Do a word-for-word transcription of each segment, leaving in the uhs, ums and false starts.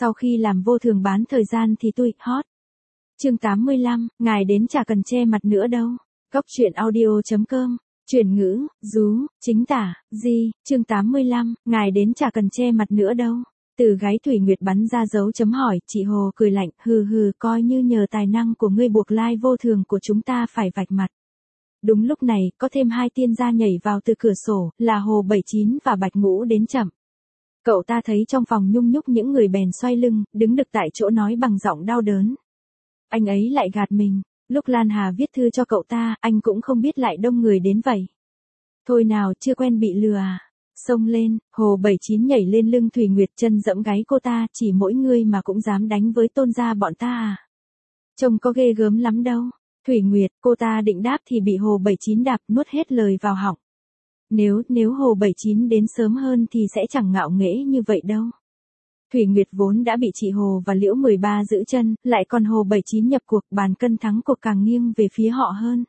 Sau khi làm vô thường bán thời gian thì tui hot. Chương tám mươi lăm, ngài đến chả cần che mặt nữa đâu. Góc truyện audio chấm com. Chuyển ngữ, rú, chính tả, di, chương tám mươi lăm, ngài đến chả cần che mặt nữa đâu. Từ gái Thủy Nguyệt bắn ra dấu chấm hỏi, chị Hồ cười lạnh, hừ hừ, coi như nhờ tài năng của ngươi buộc lai vô thường của chúng ta phải vạch mặt. Đúng lúc này, có thêm hai tiên gia nhảy vào từ cửa sổ, là Hồ bảy chín và Bạch Ngũ đến chậm. Cậu ta thấy trong phòng nhung nhúc những người bèn xoay lưng, đứng được tại chỗ nói bằng giọng đau đớn. Anh ấy lại gạt mình, lúc Lan Hà viết thư cho cậu ta, anh cũng không biết lại đông người đến vậy. Thôi nào, chưa quen bị lừa à. Xông lên, Hồ bảy chín nhảy lên lưng Thủy Nguyệt, chân dẫm gáy cô ta, chỉ mỗi ngươi mà cũng dám đánh với tôn gia bọn ta à. Trông có ghê gớm lắm đâu. Thủy Nguyệt, cô ta định đáp thì bị Hồ bảy chín đạp nuốt hết lời vào họng. Nếu, nếu Hồ bảy chín đến sớm hơn thì sẽ chẳng ngạo nghễ như vậy đâu. Thủy Nguyệt vốn đã bị chị Hồ và Liễu mười ba giữ chân, lại còn Hồ bảy chín nhập cuộc, bàn cân thắng cuộc càng nghiêng về phía họ hơn.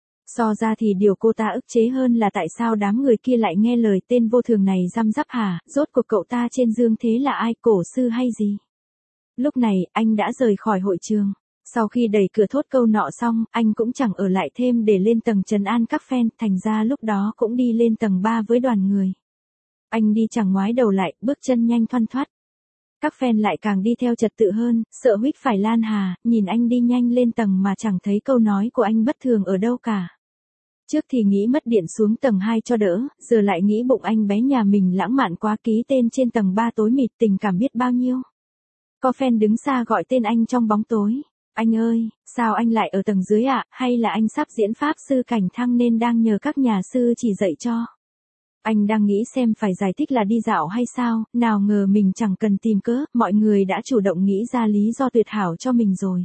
So ra thì điều cô ta ức chế hơn là tại sao đám người kia lại nghe lời tên vô thường này răm rắp hả, rốt cuộc cậu ta trên dương thế là ai, cổ sư hay gì? Lúc này, anh đã rời khỏi hội trường. Sau khi đẩy cửa thốt câu nọ xong, anh cũng chẳng ở lại thêm để lên tầng trấn an các fan, thành ra lúc đó cũng đi lên tầng ba với đoàn người. Anh đi chẳng ngoái đầu lại, bước chân nhanh thoăn thoắt. Các fan lại càng đi theo trật tự hơn, sợ huých phải Lan Hà, nhìn anh đi nhanh lên tầng mà chẳng thấy câu nói của anh bất thường ở đâu cả. Trước thì nghĩ mất điện xuống tầng hai cho đỡ, giờ lại nghĩ bụng anh bé nhà mình lãng mạn quá, ký tên trên tầng ba tối mịt, tình cảm biết bao nhiêu. Có fan đứng xa gọi tên anh trong bóng tối. Anh ơi, sao anh lại ở tầng dưới ạ, à? Hay là anh sắp diễn pháp sư cảnh thăng nên đang nhờ các nhà sư chỉ dạy cho? Anh đang nghĩ xem phải giải thích là đi dạo hay sao, nào ngờ mình chẳng cần tìm cớ, mọi người đã chủ động nghĩ ra lý do tuyệt hảo cho mình rồi.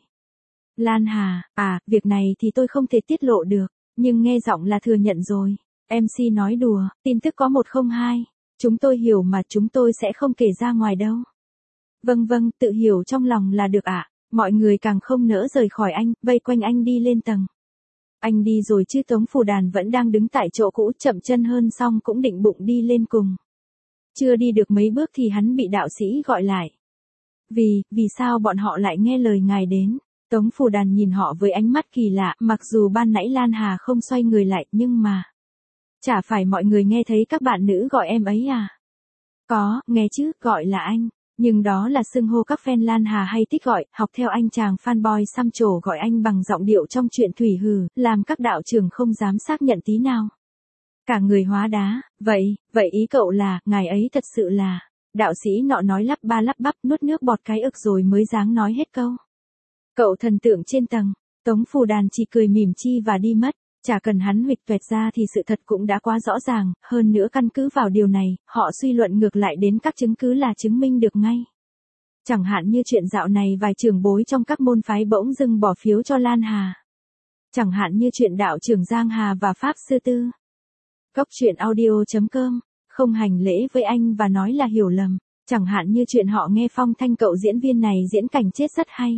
Lan Hà, à, việc này thì tôi không thể tiết lộ được, nhưng nghe giọng là thừa nhận rồi. em xê nói đùa, tin tức có một không hai. Chúng tôi hiểu mà, chúng tôi sẽ không kể ra ngoài đâu. Vâng vâng, tự hiểu trong lòng là được ạ. À. Mọi người càng không nỡ rời khỏi anh, vây quanh anh đi lên tầng. Anh đi rồi chứ Tống Phù Đàn vẫn đang đứng tại chỗ cũ, chậm chân hơn xong cũng định bụng đi lên cùng. Chưa đi được mấy bước thì hắn bị đạo sĩ gọi lại. Vì, vì sao bọn họ lại nghe lời ngài đến? Tống Phù Đàn nhìn họ với ánh mắt kỳ lạ, mặc dù ban nãy Lan Hà không xoay người lại, nhưng mà... Chả phải mọi người nghe thấy các bạn nữ gọi em ấy à? Có, nghe chứ, gọi là anh. Nhưng đó là xưng hô các fan Lan Hà hay thích gọi, học theo anh chàng fanboy xăm trổ gọi anh bằng giọng điệu trong truyện Thủy Hừ, làm các đạo trưởng không dám xác nhận tí nào. Cả người hóa đá, vậy, vậy ý cậu là, ngài ấy thật sự là, đạo sĩ nọ nói lắp ba lắp bắp nuốt nước bọt cái ức rồi mới dáng nói hết câu. Cậu thần tượng trên tầng, Tống Phù Đàn chỉ cười mỉm chi và đi mất. Chả cần hắn huỵch toẹt ra thì sự thật cũng đã quá rõ ràng, hơn nữa căn cứ vào điều này, họ suy luận ngược lại đến các chứng cứ là chứng minh được ngay. Chẳng hạn như chuyện dạo này vài trưởng bối trong các môn phái bỗng dưng bỏ phiếu cho Lan Hà. Chẳng hạn như chuyện đạo trưởng Giang Hà và Pháp Sư Tư. Góc truyện audio chấm com, không hành lễ với anh và nói là hiểu lầm. Chẳng hạn như chuyện họ nghe Phong Thanh cậu diễn viên này diễn cảnh chết rất hay.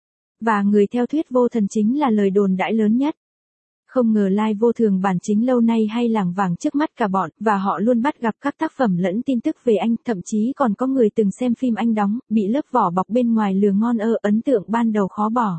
Và người theo thuyết vô thần chính là lời đồn đãi lớn nhất. Không ngờ lai vô thường bản chính lâu nay hay lảng vảng trước mắt cả bọn, và họ luôn bắt gặp các tác phẩm lẫn tin tức về anh, thậm chí còn có người từng xem phim anh đóng, bị lớp vỏ bọc bên ngoài lừa ngon ơ, ấn tượng ban đầu khó bỏ.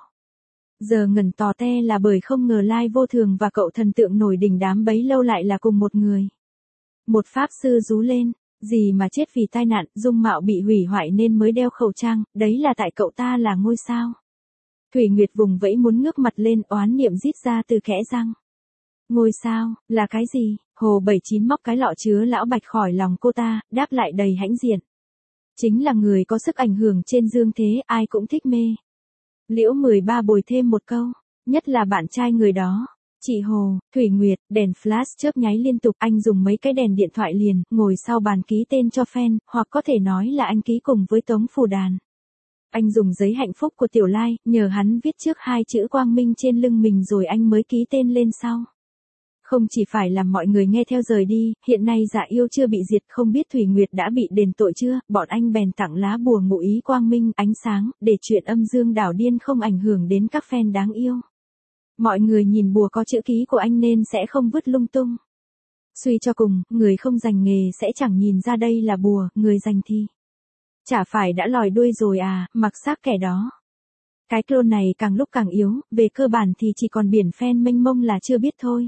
Giờ ngẩn tò te là bởi không ngờ lai vô thường và cậu thần tượng nổi đình đám bấy lâu lại là cùng một người. Một pháp sư rú lên, gì mà chết vì tai nạn, dung mạo bị hủy hoại nên mới đeo khẩu trang, đấy là tại cậu ta là ngôi sao. Thủy Nguyệt vùng vẫy muốn ngước mặt lên, oán niệm rít ra từ kẽ răng. Ngôi sao, là cái gì? Hồ bảy chín móc cái lọ chứa lão bạch khỏi lòng cô ta, đáp lại đầy hãnh diện. Chính là người có sức ảnh hưởng trên dương thế, ai cũng thích mê. Liễu mười ba bồi thêm một câu, nhất là bạn trai người đó. Chị Hồ, Thủy Nguyệt, đèn flash chớp nháy liên tục, anh dùng mấy cái đèn điện thoại liền, ngồi sau bàn ký tên cho fan, hoặc có thể nói là anh ký cùng với Tống Phù Đàn. Anh dùng giấy hạnh phúc của Tiểu Lai, nhờ hắn viết trước hai chữ quang minh trên lưng mình rồi anh mới ký tên lên sau. Không chỉ phải làm mọi người nghe theo rời đi, hiện nay Dạ Yêu chưa bị diệt, không biết Thủy Nguyệt đã bị đền tội chưa, bọn anh bèn tặng lá bùa ngụ ý quang minh, ánh sáng, để chuyện âm dương đảo điên không ảnh hưởng đến các fan đáng yêu. Mọi người nhìn bùa có chữ ký của anh nên sẽ không vứt lung tung. Suy cho cùng, người không dành nghề sẽ chẳng nhìn ra đây là bùa, người dành thì Chả phải đã lòi đuôi rồi à, mặc xác kẻ đó. Cái clone này càng lúc càng yếu, về cơ bản thì chỉ còn biển fan mênh mông là chưa biết thôi.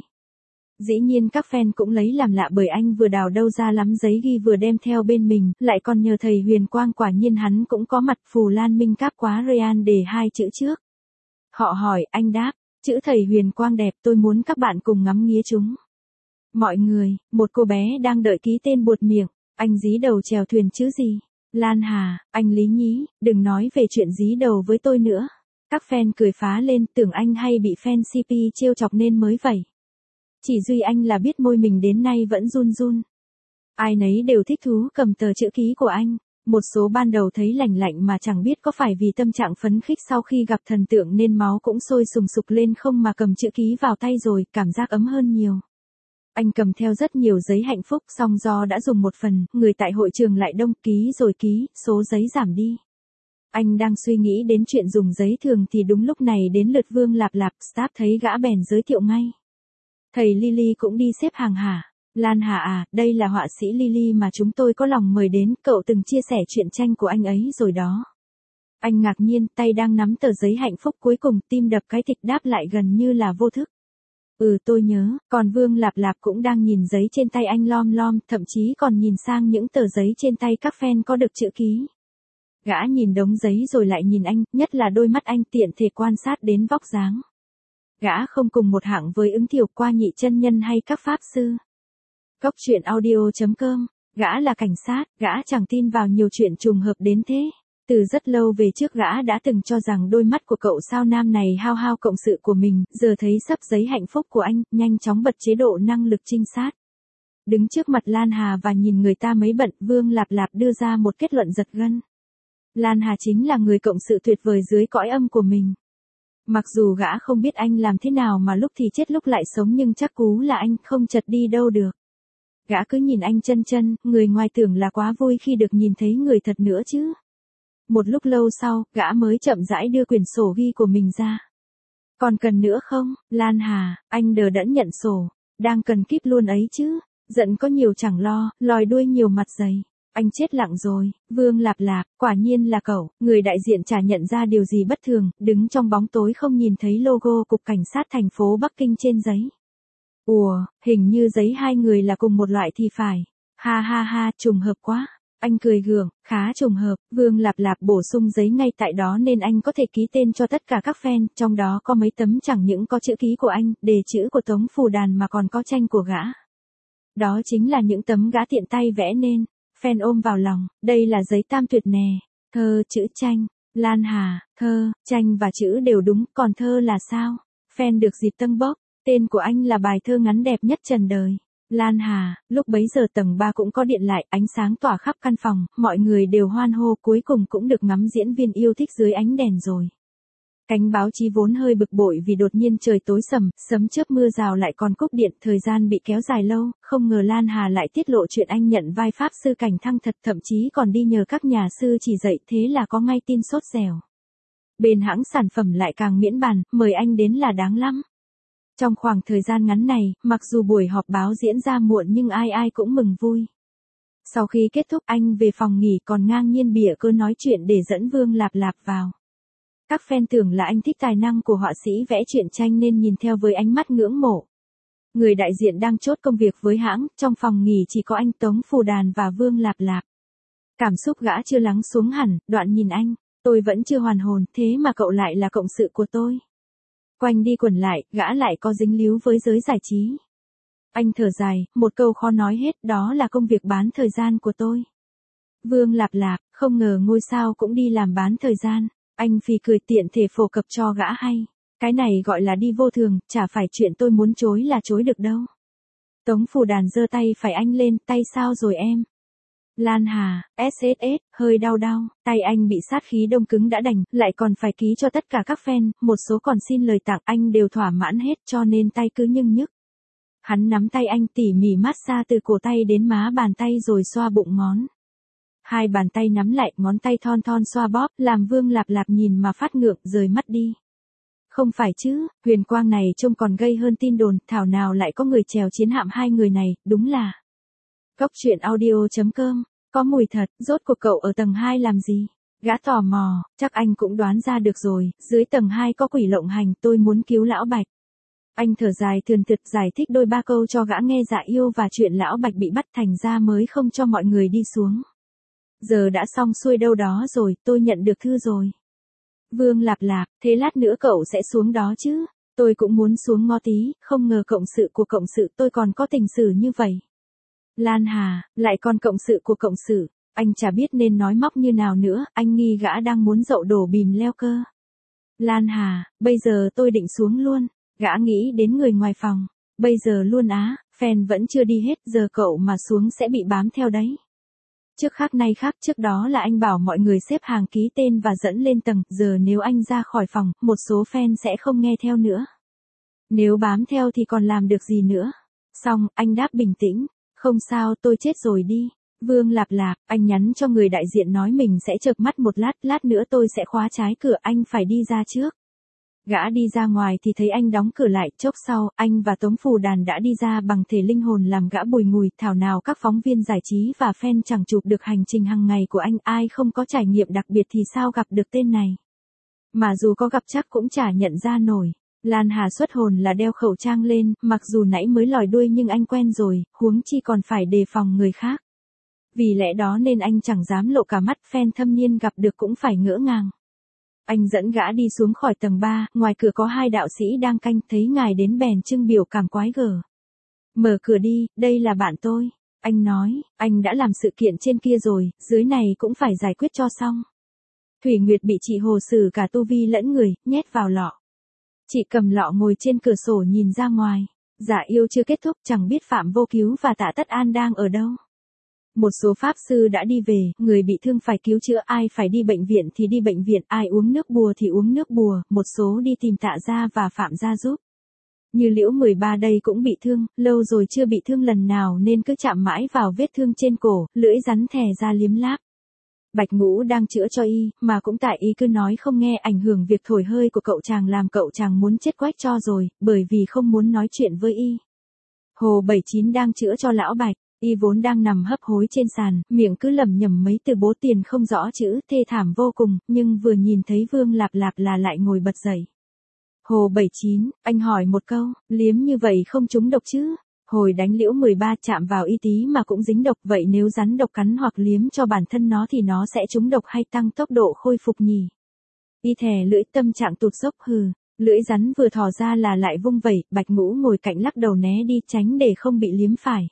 Dĩ nhiên các fan cũng lấy làm lạ bởi anh vừa đào đâu ra lắm giấy ghi vừa đem theo bên mình, lại còn nhờ thầy Huyền Quang, quả nhiên hắn cũng có mặt Phù Lan Minh Cáp quá Ryan để hai chữ trước. Họ hỏi, anh đáp, chữ thầy Huyền Quang đẹp, tôi muốn các bạn cùng ngắm nghía chúng. Mọi người, một cô bé đang đợi ký tên buột miệng, anh dí đầu chèo thuyền chứ gì. Lan Hà, anh Lý Nhí, đừng nói về chuyện dí đầu với tôi nữa. Các fan cười phá lên, tưởng anh hay bị fan xê pê trêu chọc nên mới vậy. Chỉ duy anh là biết môi mình đến nay vẫn run run. Ai nấy đều thích thú cầm tờ chữ ký của anh. Một số ban đầu thấy lành lạnh mà chẳng biết có phải vì tâm trạng phấn khích sau khi gặp thần tượng nên máu cũng sôi sùng sục lên không mà cầm chữ ký vào tay rồi, cảm giác ấm hơn nhiều. Anh cầm theo rất nhiều giấy hạnh phúc, song do đã dùng một phần, người tại hội trường lại đông, ký rồi ký, số giấy giảm đi. Anh đang suy nghĩ đến chuyện dùng giấy thường thì đúng lúc này đến lượt Vương Lạp Lạp, staff thấy gã bèn giới thiệu ngay. Thầy Lily cũng đi xếp hàng hả? Lan Hà à, đây là họa sĩ Lily mà chúng tôi có lòng mời đến, cậu từng chia sẻ chuyện tranh của anh ấy rồi đó. Anh ngạc nhiên, tay đang nắm tờ giấy hạnh phúc cuối cùng, tim đập cái thịch đáp lại gần như là vô thức. Ừ tôi nhớ, còn Vương Lạp Lạp cũng đang nhìn giấy trên tay anh lom lom, thậm chí còn nhìn sang những tờ giấy trên tay các fan có được chữ ký. Gã nhìn đống giấy rồi lại nhìn anh, nhất là đôi mắt anh tiện thể quan sát đến vóc dáng. Gã không cùng một hạng với Ứng Thiều, Qua Nhị chân nhân hay các pháp sư. Góc truyện audio chấm com, gã là cảnh sát, gã chẳng tin vào nhiều chuyện trùng hợp đến thế. Từ rất lâu về trước gã đã từng cho rằng đôi mắt của cậu sao nam này hao hao cộng sự của mình, giờ thấy sắp giấy hạnh phúc của anh, nhanh chóng bật chế độ năng lực trinh sát. Đứng trước mặt Lan Hà và nhìn người ta mấy bận, Vương Lạp Lạp đưa ra một kết luận giật gân. Lan Hà chính là người cộng sự tuyệt vời dưới cõi âm của mình. Mặc dù gã không biết anh làm thế nào mà lúc thì chết lúc lại sống nhưng chắc cú là anh không chật đi đâu được. Gã cứ nhìn anh chân chân, người ngoài tưởng là quá vui khi được nhìn thấy người thật nữa chứ. Một lúc lâu sau, gã mới chậm rãi đưa quyển sổ ghi của mình ra. Còn cần nữa không, Lan Hà, anh đờ đẫn nhận sổ. Đang cần kíp luôn ấy chứ. Giận có nhiều chẳng lo, lòi đuôi nhiều mặt dày. Anh chết lặng rồi, Vương Lạp Lạp, quả nhiên là cậu. Người đại diện chả nhận ra điều gì bất thường, đứng trong bóng tối không nhìn thấy logo Cục Cảnh sát thành phố Bắc Kinh trên giấy. Ủa, hình như giấy hai người là cùng một loại thì phải. Ha ha ha, trùng hợp quá. Anh cười gượng, khá trùng hợp, Vương Lạp Lạp bổ sung giấy ngay tại đó nên anh có thể ký tên cho tất cả các fan, trong đó có mấy tấm chẳng những có chữ ký của anh, đề chữ của Tống Phù Đàn mà còn có tranh của gã. Đó chính là những tấm gã tiện tay vẽ nên. Fan ôm vào lòng, đây là giấy tam tuyệt nè. Thơ, chữ, tranh. Lan Hà, thơ, tranh và chữ đều đúng, còn thơ là sao? Fan được dịp tâng bốc, tên của anh là bài thơ ngắn đẹp nhất trần đời. Lan Hà, lúc bấy giờ tầng ba cũng có điện lại, ánh sáng tỏa khắp căn phòng, mọi người đều hoan hô, cuối cùng cũng được ngắm diễn viên yêu thích dưới ánh đèn rồi. Cánh báo chí vốn hơi bực bội vì đột nhiên trời tối sầm, sấm chớp mưa rào lại còn cúp điện, thời gian bị kéo dài lâu, không ngờ Lan Hà lại tiết lộ chuyện anh nhận vai pháp sư Cảnh Thăng thật, thậm chí còn đi nhờ các nhà sư chỉ dạy, thế là có ngay tin sốt dẻo. Bên hãng sản phẩm lại càng miễn bàn, mời anh đến là đáng lắm. Trong khoảng thời gian ngắn này, mặc dù buổi họp báo diễn ra muộn nhưng ai ai cũng mừng vui. Sau khi kết thúc anh về phòng nghỉ còn ngang nhiên bịa cớ nói chuyện để dẫn Vương Lạp Lạp vào. Các fan tưởng là anh thích tài năng của họa sĩ vẽ truyện tranh nên nhìn theo với ánh mắt ngưỡng mộ. Người đại diện đang chốt công việc với hãng, trong phòng nghỉ chỉ có anh Tống Phù Đàn và Vương Lạp Lạp. Cảm xúc gã chưa lắng xuống hẳn, đoạn nhìn anh, tôi vẫn chưa hoàn hồn, thế mà cậu lại là cộng sự của tôi. Quanh đi quẩn lại, gã lại có dính líu với giới giải trí. Anh thở dài, một câu khó nói hết, đó là công việc bán thời gian của tôi. Vương Lạp Lạp, không ngờ ngôi sao cũng đi làm bán thời gian. Anh phì cười tiện thể phổ cập cho gã hay. Cái này gọi là đi vô thường, chả phải chuyện tôi muốn chối là chối được đâu. Tống Phù Đàn giơ tay phải anh lên, tay sao rồi em? Lan Hà, ét ét ét, hơi đau đau, tay anh bị sát khí đông cứng đã đành, lại còn phải ký cho tất cả các fan, một số còn xin lời tặng, anh đều thỏa mãn hết cho nên tay cứ nhưng nhức. Hắn nắm tay anh tỉ mỉ massage từ cổ tay đến má bàn tay rồi xoa bụng ngón. Hai bàn tay nắm lại, ngón tay thon thon xoa bóp, làm Vương Lạp Lạp nhìn mà phát ngượng, rời mắt đi. Không phải chứ, Huyền Quang này trông còn gây hơn tin đồn, thảo nào lại có người chèo chiến hạm hai người này, đúng là. Góc truyện audio chấm com Có mùi thật, rốt cuộc cậu ở tầng hai làm gì? Gã tò mò, chắc anh cũng đoán ra được rồi, dưới tầng hai có quỷ lộng hành, tôi muốn cứu lão Bạch. Anh thở dài thườn thượt giải thích đôi ba câu cho gã nghe Dạ Yêu và chuyện lão Bạch bị bắt thành ra mới không cho mọi người đi xuống. Giờ đã xong xuôi đâu đó rồi, tôi nhận được thư rồi. Vương Lạp Lạp, thế lát nữa cậu sẽ xuống đó chứ? Tôi cũng muốn xuống ngó tí, không ngờ cộng sự của cộng sự tôi còn có tình sử như vậy. Lan Hà, lại còn cộng sự của cộng sự, anh chả biết nên nói móc như nào nữa, anh nghi gã đang muốn dậu đổ bìm leo cơ. Lan Hà, bây giờ tôi định xuống luôn, gã nghĩ đến người ngoài phòng, bây giờ luôn á, fan vẫn chưa đi hết, giờ cậu mà xuống sẽ bị bám theo đấy. Trước khác nay khác, trước đó là anh bảo mọi người xếp hàng ký tên và dẫn lên tầng, giờ nếu anh ra khỏi phòng, một số fan sẽ không nghe theo nữa. Nếu bám theo thì còn làm được gì nữa? Xong, anh đáp bình tĩnh, không sao, tôi chết rồi đi. Vương Lạp Lạp, anh nhắn cho người đại diện nói mình sẽ chợp mắt một lát, lát nữa tôi sẽ khóa trái cửa, anh phải đi ra trước. Gã đi ra ngoài thì thấy anh đóng cửa lại, chốc sau, anh và Tống Phù Đàn đã đi ra bằng thể linh hồn làm gã bùi ngùi, thảo nào các phóng viên giải trí và fan chẳng chụp được hành trình hàng ngày của anh, ai không có trải nghiệm đặc biệt thì sao gặp được tên này. Mà dù có gặp chắc cũng chả nhận ra nổi. Lan Hà xuất hồn là đeo khẩu trang lên, mặc dù nãy mới lòi đuôi nhưng anh quen rồi, huống chi còn phải đề phòng người khác. Vì lẽ đó nên anh chẳng dám lộ cả mắt, fan thâm niên gặp được cũng phải ngỡ ngàng. Anh dẫn gã đi xuống khỏi tầng ba, ngoài cửa có hai đạo sĩ đang canh, thấy ngài đến bèn trưng biểu cảm quái gở. Mở cửa đi, đây là bạn tôi. Anh nói, anh đã làm sự kiện trên kia rồi, dưới này cũng phải giải quyết cho xong. Thủy Nguyệt bị chị Hồ xử cả tu vi lẫn người, nhét vào lọ. Chị cầm lọ ngồi trên cửa sổ nhìn ra ngoài. Dạ Yêu chưa kết thúc, chẳng biết Phạm Vô Cứu và Tạ Tất An đang ở đâu. Một số pháp sư đã đi về, người bị thương phải cứu chữa, ai phải đi bệnh viện thì đi bệnh viện, ai uống nước bùa thì uống nước bùa, một số đi tìm Tạ gia và Phạm gia giúp. Như Liễu mười ba đây cũng bị thương, lâu rồi chưa bị thương lần nào nên cứ chạm mãi vào vết thương trên cổ, lưỡi rắn thè ra liếm láp. Bạch Ngũ đang chữa cho y, mà cũng tại y cứ nói không nghe, ảnh hưởng việc thổi hơi của cậu chàng làm cậu chàng muốn chết quách cho rồi, bởi vì không muốn nói chuyện với y. Hồ bảy chín đang chữa cho lão Bạch. Y vốn đang nằm hấp hối trên sàn, miệng cứ lẩm nhẩm mấy từ bố tiền không rõ chữ, thê thảm vô cùng, nhưng vừa nhìn thấy Vương Lạp Lạp là lại ngồi bật dậy. Hồ bảy chín, anh hỏi một câu, liếm như vậy không trúng độc chứ? Hồi đánh Liễu mười ba chạm vào y tí mà cũng dính độc, vậy nếu rắn độc cắn hoặc liếm cho bản thân nó thì nó sẽ trúng độc hay tăng tốc độ khôi phục nhỉ? Y thè lưỡi, tâm trạng tụt dốc, hừ. Lưỡi rắn vừa thò ra là lại vung vẩy, Bạch Ngũ ngồi cạnh lắc đầu né đi tránh để không bị liếm phải.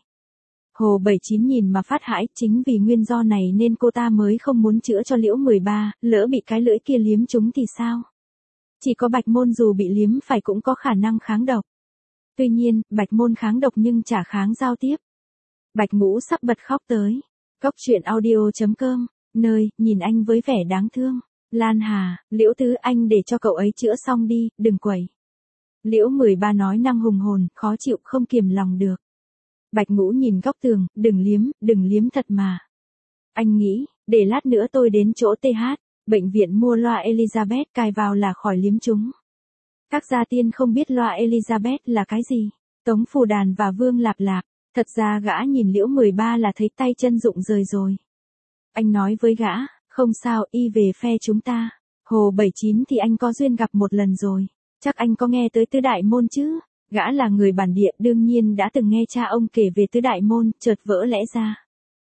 Hồ bảy chín nhìn mà phát hãi, chính vì nguyên do này nên cô ta mới không muốn chữa cho Liễu mười ba, lỡ bị cái lưỡi kia liếm trúng thì sao? Chỉ có Bạch Môn dù bị liếm phải cũng có khả năng kháng độc. Tuy nhiên, Bạch Môn kháng độc nhưng chả kháng giao tiếp. Bạch Ngũ sắp bật khóc tới. Cốc truyện audio chấm com, nơi, nhìn anh với vẻ đáng thương. Lan Hà, Liễu Tứ, anh để cho cậu ấy chữa xong đi, đừng quẩy. Liễu mười ba nói năng hùng hồn, khó chịu không kiềm lòng được. Bạch Ngũ nhìn góc tường, đừng liếm, đừng liếm thật mà. Anh nghĩ, để lát nữa tôi đến chỗ tê hát, bệnh viện mua loa Elizabeth cài vào là khỏi liếm chúng. Các gia tiên không biết loa Elizabeth là cái gì. Tống Phù Đàn và Vương Lạp Lạp, thật ra gã nhìn Liễu mười ba là thấy tay chân rụng rời rồi. Anh nói với gã, không sao, y về phe chúng ta. Hồ bảy chín thì anh có duyên gặp một lần rồi. Chắc anh có nghe tới Tứ Đại Môn chứ? Gã là người bản địa đương nhiên đã từng nghe cha ông kể về Tứ Đại Môn, chợt vỡ lẽ ra.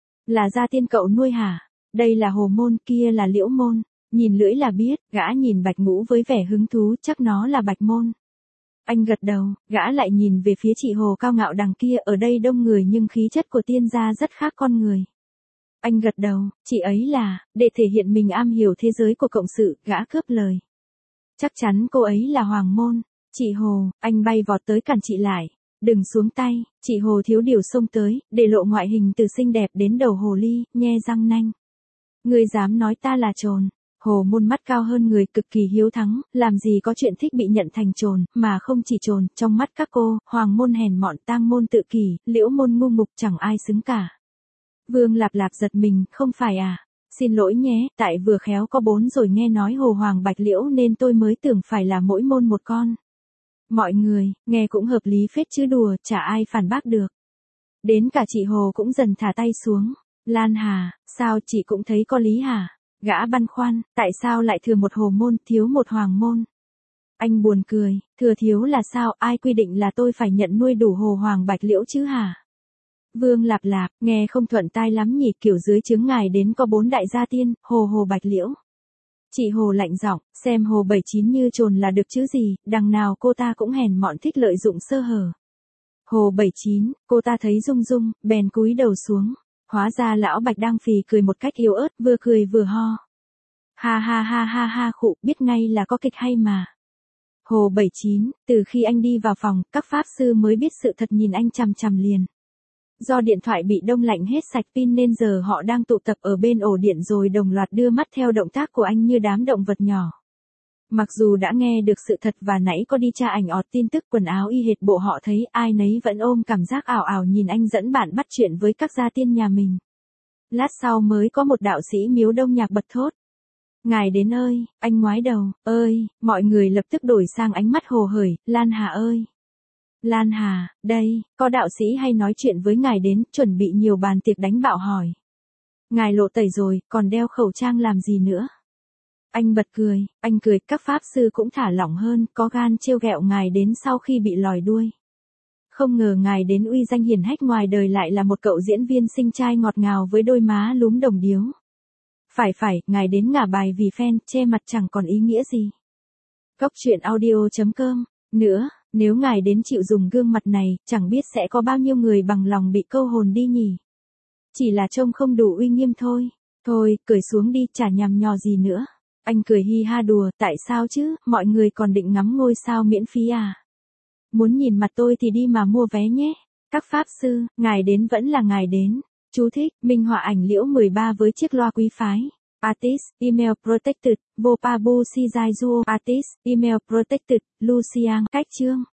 Là gia tiên cậu nuôi hả? Đây là Hồ Môn, kia là Liễu Môn. Nhìn lưỡi là biết, gã nhìn Bạch Ngũ với vẻ hứng thú, chắc nó là Bạch Môn. Anh gật đầu, gã lại nhìn về phía chị Hồ cao ngạo đằng kia, ở đây đông người nhưng khí chất của tiên gia rất khác con người. Anh gật đầu, chị ấy là, để thể hiện mình am hiểu thế giới của cộng sự, gã cướp lời. Chắc chắn cô ấy là Hoàng Môn. Chị Hồ, anh bay vọt tới cản chị lại. Đừng xuống tay, chị Hồ thiếu điều xông tới, để lộ ngoại hình từ xinh đẹp đến đầu hồ ly, nhe răng nanh. Người dám nói ta là trồn. Hồ Môn mắt cao hơn người, cực kỳ hiếu thắng, làm gì có chuyện thích bị nhận thành trồn, mà không chỉ trồn, trong mắt các cô, Hoàng Môn hèn mọn, Tang Môn tự kỷ, Liễu Môn ngu mục chẳng ai xứng cả. Vương Lạp Lạp giật mình, không phải à? Xin lỗi nhé, tại vừa khéo có bốn rồi nghe nói Hồ Hoàng Bạch Liễu nên tôi mới tưởng phải là mỗi môn một con. Mọi người, nghe cũng hợp lý phết chứ đùa, chả ai phản bác được. Đến cả chị Hồ cũng dần thả tay xuống. Lan Hà, sao chị cũng thấy có lý hả? Gã băn khoăn, tại sao lại thừa một hồ môn, thiếu một hoàng môn? Anh buồn cười, thừa thiếu là sao, ai quy định là tôi phải nhận nuôi đủ hồ hoàng bạch liễu chứ hả? Vương Lạp Lạp, nghe không thuận tai lắm nhỉ, kiểu dưới trướng ngài đến có bốn đại gia tiên, hồ hồ bạch liễu. Chị Hồ lạnh giọng, xem Hồ bảy chín như trồn là được chứ gì, đằng nào cô ta cũng hèn mọn thích lợi dụng sơ hở. Hồ bảy chín, cô ta thấy rung rung, bèn cúi đầu xuống. Hóa ra lão Bạch đang phì cười một cách yếu ớt, vừa cười vừa ho. Ha ha ha ha ha khụ, biết ngay là có kịch hay mà. Hồ bảy chín, từ khi anh đi vào phòng, các pháp sư mới biết sự thật nhìn anh chằm chằm liền. Do điện thoại bị đông lạnh hết sạch pin nên giờ họ đang tụ tập ở bên ổ điện rồi đồng loạt đưa mắt theo động tác của anh như đám động vật nhỏ. Mặc dù đã nghe được sự thật và nãy có đi tra ảnh ọt tin tức quần áo y hệt bộ họ thấy ai nấy vẫn ôm cảm giác ảo ảo nhìn anh dẫn bạn bắt chuyện với các gia tiên nhà mình. Lát sau mới có một đạo sĩ miếu đông nhạc bật thốt. Ngài đến ơi, anh ngoái đầu, ơi, mọi người lập tức đổi sang ánh mắt hồ hởi, Lan Hà ơi. Lan Hà, đây, có đạo sĩ hay nói chuyện với ngài đến, chuẩn bị nhiều bàn tiệc đánh bạo hỏi. Ngài lộ tẩy rồi, còn đeo khẩu trang làm gì nữa? Anh bật cười, anh cười, các pháp sư cũng thả lỏng hơn, có gan trêu ghẹo ngài đến sau khi bị lòi đuôi. Không ngờ ngài đến uy danh hiển hách ngoài đời lại là một cậu diễn viên xinh trai ngọt ngào với đôi má lúm đồng điếu. Phải phải, ngài đến ngả bài vì fan, che mặt chẳng còn ý nghĩa gì. Cốc truyện audio chấm com. Nữa, nếu ngài đến chịu dùng gương mặt này, chẳng biết sẽ có bao nhiêu người bằng lòng bị câu hồn đi nhỉ. Chỉ là trông không đủ uy nghiêm thôi. Thôi, cười xuống đi, chả nhằm nhò gì nữa. Anh cười hi ha đùa, tại sao chứ, mọi người còn định ngắm ngôi sao miễn phí à? Muốn nhìn mặt tôi thì đi mà mua vé nhé. Các pháp sư, ngài đến vẫn là ngài đến. Chú thích, minh họa ảnh liễu mười ba với chiếc loa quý phái. Artist, email protected, Vopabu Shizaizuo, Artist, email protected, Lucian, cách chương.